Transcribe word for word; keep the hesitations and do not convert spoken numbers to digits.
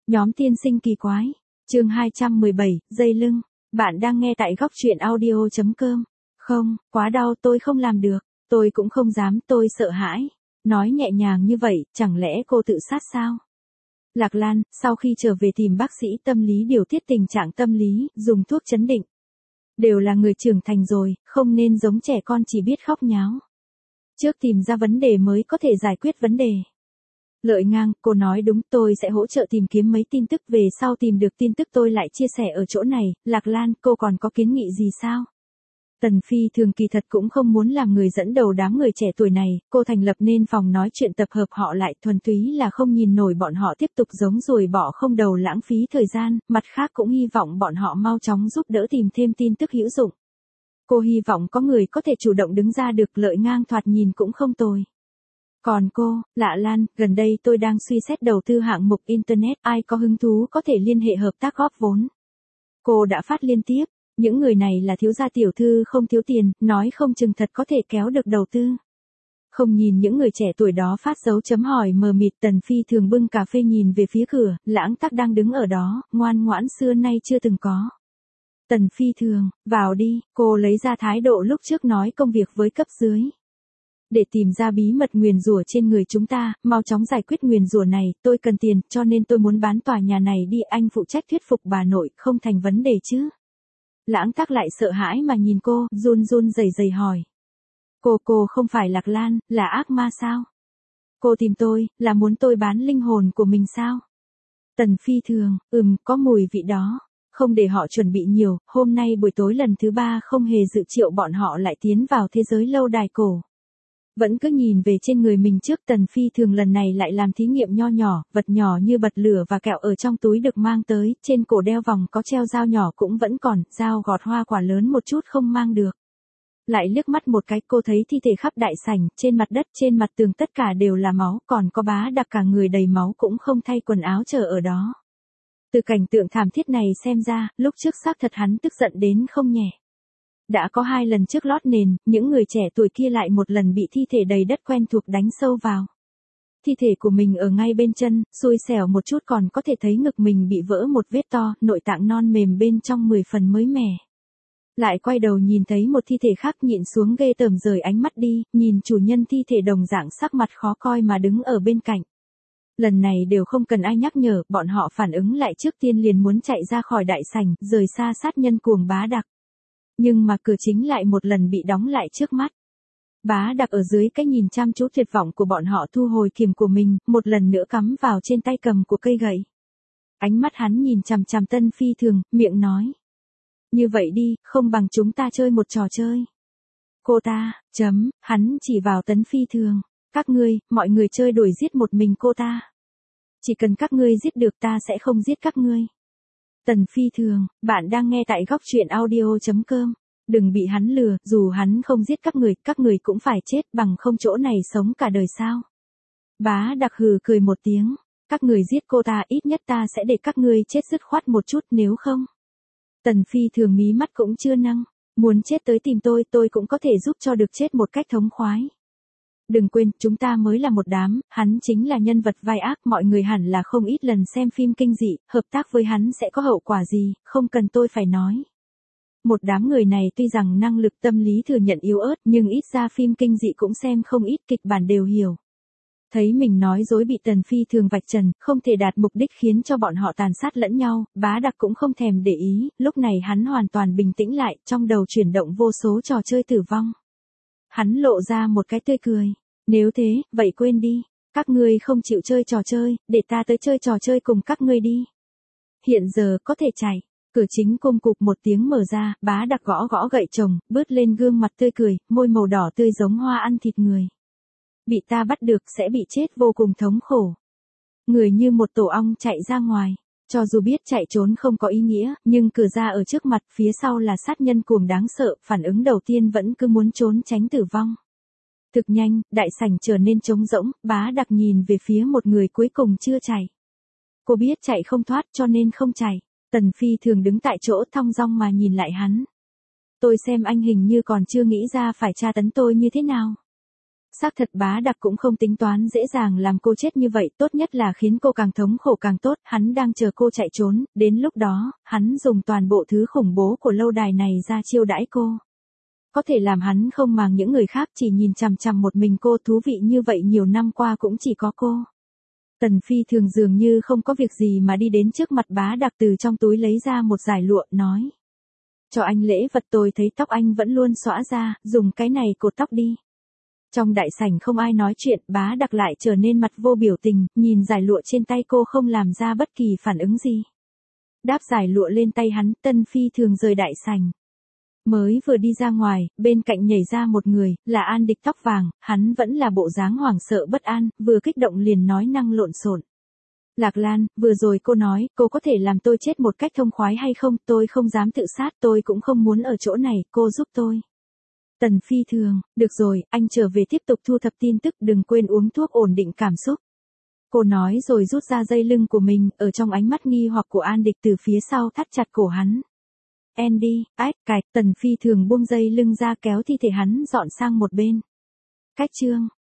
Nhóm tiên sinh kỳ quái. Chương hai trăm mười bảy, dây lưng. Bạn đang nghe tại góc truyện audio chấm com. Không, quá đau, tôi không làm được. Tôi cũng không dám, tôi sợ hãi. Nói nhẹ nhàng như vậy, chẳng lẽ cô tự sát sao? Lạc Lan, sau khi trở về tìm bác sĩ tâm lý điều tiết tình trạng tâm lý, dùng thuốc trấn định. Đều là người trưởng thành rồi, không nên giống trẻ con chỉ biết khóc nháo. Trước tìm ra vấn đề mới có thể giải quyết vấn đề. Lợi Ngang, cô nói đúng, tôi sẽ hỗ trợ tìm kiếm mấy tin tức, về sau tìm được tin tức tôi lại chia sẻ ở chỗ này. Lạc Lan, cô còn có kiến nghị gì sao? Tần Phi Thường kỳ thật cũng không muốn làm người dẫn đầu đám người trẻ tuổi này, cô thành lập nên phòng nói chuyện tập hợp họ lại, thuần túy là không nhìn nổi bọn họ tiếp tục giống ruồi bọ không đầu lãng phí thời gian, mặt khác cũng hy vọng bọn họ mau chóng giúp đỡ tìm thêm tin tức hữu dụng. Cô hy vọng có người có thể chủ động đứng ra được. Lợi Ngang thoạt nhìn cũng không tồi. Còn cô, Lạ Lan, gần đây tôi đang suy xét đầu tư hạng mục Internet, ai có hứng thú có thể liên hệ hợp tác góp vốn. Cô đã phát liên tiếp, những người này là thiếu gia tiểu thư không thiếu tiền, nói không chừng thật có thể kéo được đầu tư. Không nhìn những người trẻ tuổi đó phát dấu chấm hỏi mờ mịt, Tần Phi Thường bưng cà phê nhìn về phía cửa, Lãng Tắc đang đứng ở đó, ngoan ngoãn xưa nay chưa từng có. Tần Phi Thường, vào đi, cô lấy ra thái độ lúc trước nói công việc với cấp dưới. Để tìm ra bí mật nguyền rủa trên người chúng ta, mau chóng giải quyết nguyền rủa này, tôi cần tiền, cho nên tôi muốn bán tòa nhà này đi, anh phụ trách thuyết phục bà nội, không thành vấn đề chứ. Lãng Tắc lại sợ hãi mà nhìn cô, run run rẩy rẩy hỏi. Cô, cô không phải Lạc Lan, là ác ma sao? Cô tìm tôi, là muốn tôi bán linh hồn của mình sao? Tần Phi Thường, ừm, có mùi vị đó. Không để họ chuẩn bị nhiều, hôm nay buổi tối lần thứ ba không hề dự triệu bọn họ lại tiến vào thế giới lâu đài cổ. Vẫn cứ nhìn về trên người mình trước. Tần Phi Thường lần này lại làm thí nghiệm nho nhỏ, vật nhỏ như bật lửa và kẹo ở trong túi được mang tới, trên cổ đeo vòng có treo dao nhỏ cũng vẫn còn, dao gọt hoa quả lớn một chút không mang được. Lại liếc mắt một cái, cô thấy thi thể khắp đại sảnh, trên mặt đất, trên mặt tường tất cả đều là máu, còn có Bá Đặc cả người đầy máu cũng không thay quần áo chờ ở đó. Từ cảnh tượng thảm thiết này xem ra, lúc trước xác thật hắn tức giận đến không nhẹ. Đã có hai lần trước lót nền, những người trẻ tuổi kia lại một lần bị thi thể đầy đất quen thuộc đánh sâu vào. Thi thể của mình ở ngay bên chân, xui xẻo một chút còn có thể thấy ngực mình bị vỡ một vết to, nội tạng non mềm bên trong mười phần mới mẻ. Lại quay đầu nhìn thấy một thi thể khác, nhịn xuống ghê tởm rời ánh mắt đi, nhìn chủ nhân thi thể đồng dạng sắc mặt khó coi mà đứng ở bên cạnh. Lần này đều không cần ai nhắc nhở, bọn họ phản ứng lại trước tiên liền muốn chạy ra khỏi đại sảnh, rời xa sát nhân cuồng Bá Đặc. Nhưng mà cửa chính lại một lần bị đóng lại trước mắt. Bá Đặc ở dưới cái nhìn chăm chú tuyệt vọng của bọn họ thu hồi kiềm của mình, một lần nữa cắm vào trên tay cầm của cây gậy. Ánh mắt hắn nhìn chằm chằm Tần Phi Thường, miệng nói. Như vậy đi, không bằng chúng ta chơi một trò chơi. Cô ta, chấm, hắn chỉ vào Tần Phi Thường. Các ngươi, mọi người chơi đuổi giết một mình cô ta. Chỉ cần các ngươi giết được ta sẽ không giết các ngươi. Tần Phi Thường, bạn đang nghe tại góc truyện audio chấm com. Đừng bị hắn lừa, dù hắn không giết các người, các người cũng phải chết, bằng không chỗ này sống cả đời sao. Bá Đặc hừ cười một tiếng. Các người giết cô ta, ít nhất ta sẽ để các ngươi chết dứt khoát một chút, nếu không. Tần Phi Thường mí mắt cũng chưa nâng. Muốn chết tới tìm tôi, tôi cũng có thể giúp cho được chết một cách thống khoái. Đừng quên, chúng ta mới là một đám, hắn chính là nhân vật vai ác, mọi người hẳn là không ít lần xem phim kinh dị, hợp tác với hắn sẽ có hậu quả gì, không cần tôi phải nói. Một đám người này tuy rằng năng lực tâm lý thừa nhận yếu ớt, nhưng ít ra phim kinh dị cũng xem không ít, kịch bản đều hiểu. Thấy mình nói dối bị Tần Phi Thường vạch trần, không thể đạt mục đích khiến cho bọn họ tàn sát lẫn nhau, Bá Đặc cũng không thèm để ý, lúc này hắn hoàn toàn bình tĩnh lại, trong đầu chuyển động vô số trò chơi tử vong. Hắn lộ ra một cái tươi cười. Nếu thế, vậy quên đi. Các ngươi không chịu chơi trò chơi, để ta tới chơi trò chơi cùng các ngươi đi. Hiện giờ có thể chạy. Cửa chính cung cục một tiếng mở ra, Bá Đặc gõ gõ gậy chồng, bứt lên gương mặt tươi cười, môi màu đỏ tươi giống hoa ăn thịt người. Bị ta bắt được sẽ bị chết vô cùng thống khổ. Người như một tổ ong chạy ra ngoài. Cho dù biết chạy trốn không có ý nghĩa, nhưng cửa ra ở trước mặt, phía sau là sát nhân cuồng đáng sợ, phản ứng đầu tiên vẫn cứ muốn trốn tránh tử vong. Thực nhanh, đại sảnh trở nên trống rỗng, Bá Đặc nhìn về phía một người cuối cùng chưa chạy. Cô biết chạy không thoát cho nên không chạy. Tần Phi Thường đứng tại chỗ thong dong mà nhìn lại hắn. Tôi xem anh hình như còn chưa nghĩ ra phải tra tấn tôi như thế nào. Xác thật Bá Đặc cũng không tính toán dễ dàng làm cô chết như vậy, tốt nhất là khiến cô càng thống khổ càng tốt, hắn đang chờ cô chạy trốn, đến lúc đó, hắn dùng toàn bộ thứ khủng bố của lâu đài này ra chiêu đãi cô. Có thể làm hắn không màng những người khác, chỉ nhìn chằm chằm một mình cô, thú vị như vậy nhiều năm qua cũng chỉ có cô. Tần Phi Thường dường như không có việc gì mà đi đến trước mặt Bá Đặc, từ trong túi lấy ra một dải lụa, nói. Cho anh lễ vật, tôi thấy tóc anh vẫn luôn xõa ra, dùng cái này cột tóc đi. Trong đại sảnh không ai nói chuyện, Bá Đặc lại trở nên mặt vô biểu tình, nhìn dải lụa trên tay cô không làm ra bất kỳ phản ứng gì. Đáp dải lụa lên tay hắn, Tần Phi Thường rời đại sảnh. Mới vừa đi ra ngoài, bên cạnh nhảy ra một người, là An Địch tóc vàng, hắn vẫn là bộ dáng hoảng sợ bất an, vừa kích động liền nói năng lộn xộn. Lạc Lan, vừa rồi cô nói, cô có thể làm tôi chết một cách thông khoái hay không, tôi không dám tự sát, tôi cũng không muốn ở chỗ này, cô giúp tôi. Tần Phi Thường, được rồi, anh trở về tiếp tục thu thập tin tức, đừng quên uống thuốc ổn định cảm xúc. Cô nói rồi rút ra dây lưng của mình, ở trong ánh mắt nghi hoặc của An Địch từ phía sau thắt chặt cổ hắn. Andy, ách, cạch, Tần Phi Thường buông dây lưng ra kéo thi thể hắn dọn sang một bên. Cách chương